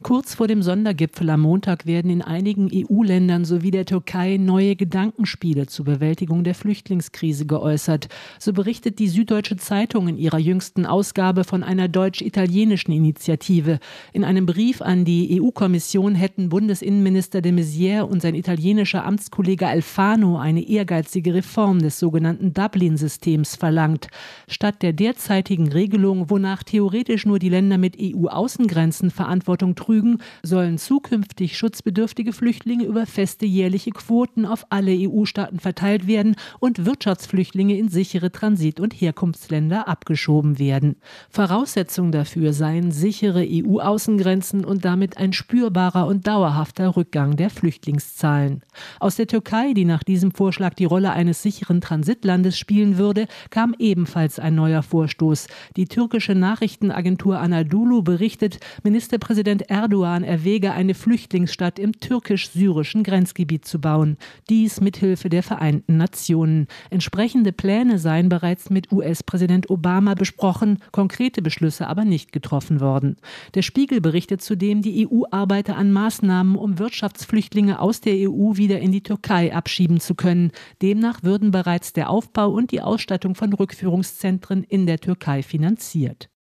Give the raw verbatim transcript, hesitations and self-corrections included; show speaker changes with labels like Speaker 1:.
Speaker 1: Kurz vor dem Sondergipfel am Montag werden in einigen E U-Ländern sowie der Türkei neue Gedankenspiele zur Bewältigung der Flüchtlingskrise geäußert. So berichtet die Süddeutsche Zeitung in ihrer jüngsten Ausgabe von einer deutsch-italienischen Initiative. In einem Brief an die E U-Kommission hätten Bundesinnenminister de Maizière und sein italienischer Amtskollege Alfano eine ehrgeizige Reform des sogenannten Dublin-Systems verlangt. Statt der derzeitigen Regelung, wonach theoretisch nur die Länder mit E U-Außengrenzen Verantwortung trugen, sollen zukünftig schutzbedürftige Flüchtlinge über feste jährliche Quoten auf alle E U-Staaten verteilt werden und Wirtschaftsflüchtlinge in sichere Transit- und Herkunftsländer abgeschoben werden. Voraussetzung dafür seien sichere E U-Außengrenzen und damit ein spürbarer und dauerhafter Rückgang der Flüchtlingszahlen. Aus der Türkei, die nach diesem Vorschlag die Rolle eines sicheren Transitlandes spielen würde, kam ebenfalls ein neuer Vorstoß. Die türkische Nachrichtenagentur Anadolu berichtet, Ministerpräsident Erdogan erwäge, eine Flüchtlingsstadt im türkisch-syrischen Grenzgebiet zu bauen. Dies mithilfe der Vereinten Nationen. Entsprechende Pläne seien bereits mit U S-Präsident Obama besprochen, konkrete Beschlüsse aber nicht getroffen worden. Der Spiegel berichtet zudem, die E U arbeite an Maßnahmen, um Wirtschaftsflüchtlinge aus der E U wieder in die Türkei abschieben zu können. Demnach würden bereits der Aufbau und die Ausstattung von Rückführungszentren in der Türkei finanziert.